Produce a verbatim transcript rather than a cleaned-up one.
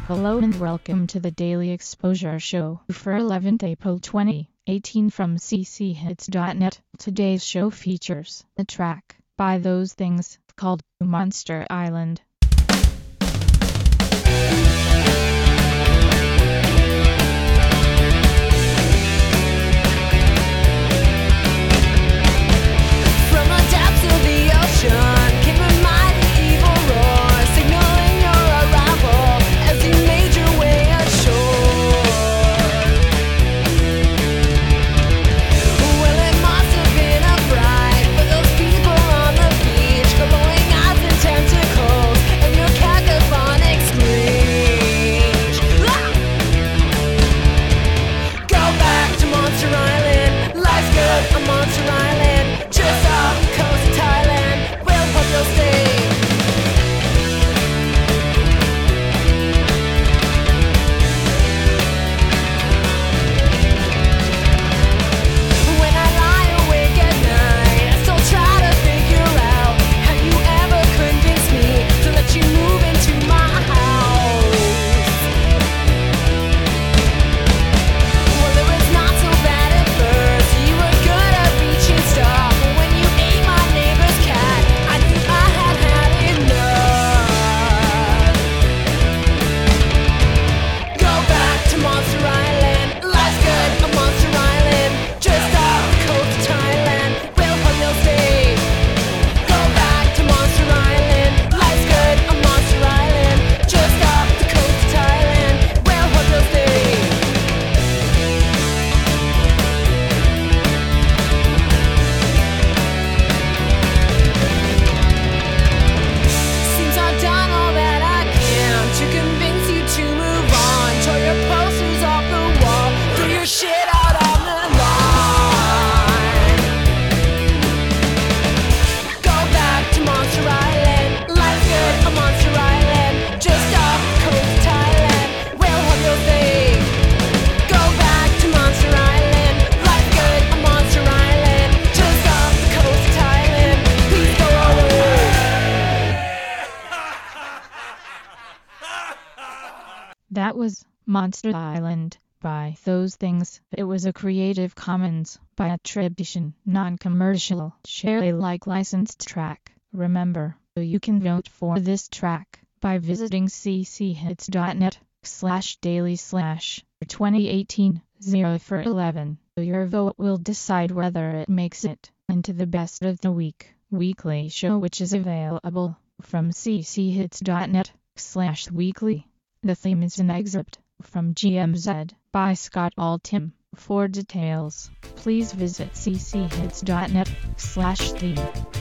Hello and welcome to the Daily Exposure Show for eleventh April twenty eighteen from c c hits dot net. Today's show features a track by Those Things called Monster Island. From the depths of the ocean came a mighty evil roar, signaling your arrival as you made your way ashore. Well, it must have been a fright for those people on the beach, glowing eyes and tentacles, and your cacophonic screech. Ah! Go back to Monster Island, life's good on Monster Island, just off the coast of Thailand, we'll hope you'll stay. When I lie awake at night, I still try to figure out how you ever convinced me to let you move into my house. Well, it was not so bad at first. You were good at reaching stuff. But when you ate my neighbor's cat, I knew I had had enough. Go back to Monster Island. Life's good on Monster Island, just off the coast of Thailand. We'll hope you'll stay. Go back to Monster Island. Life's good on Monster Island, just off the coast of Thailand. We'll hope you'll stay. Seems I've done all that I can to convince you to move on. Tore your posters off the wall, threw your shit out on the lawn. Go back to Monster Island. Life's good on Monster Island, just off the coast of Thailand. We'll hope you'll stay. Go back to Monster Island. Life's good on Monster Island, just off the coast of Thailand. Please go away. That was Monster Island by Those Things. It was a Creative Commons by attribution, non-commercial, share Alike licensed track. Remember, you can vote for this track by visiting c c hits dot net slash daily slash twenty eighteen oh for eleven. Your vote will decide whether it makes it into the best of the week weekly show, which is available from c c hits dot net slash weekly. The theme is an excerpt from G M Z by Scott Altham. For details, please visit c c hits dot net slash theme.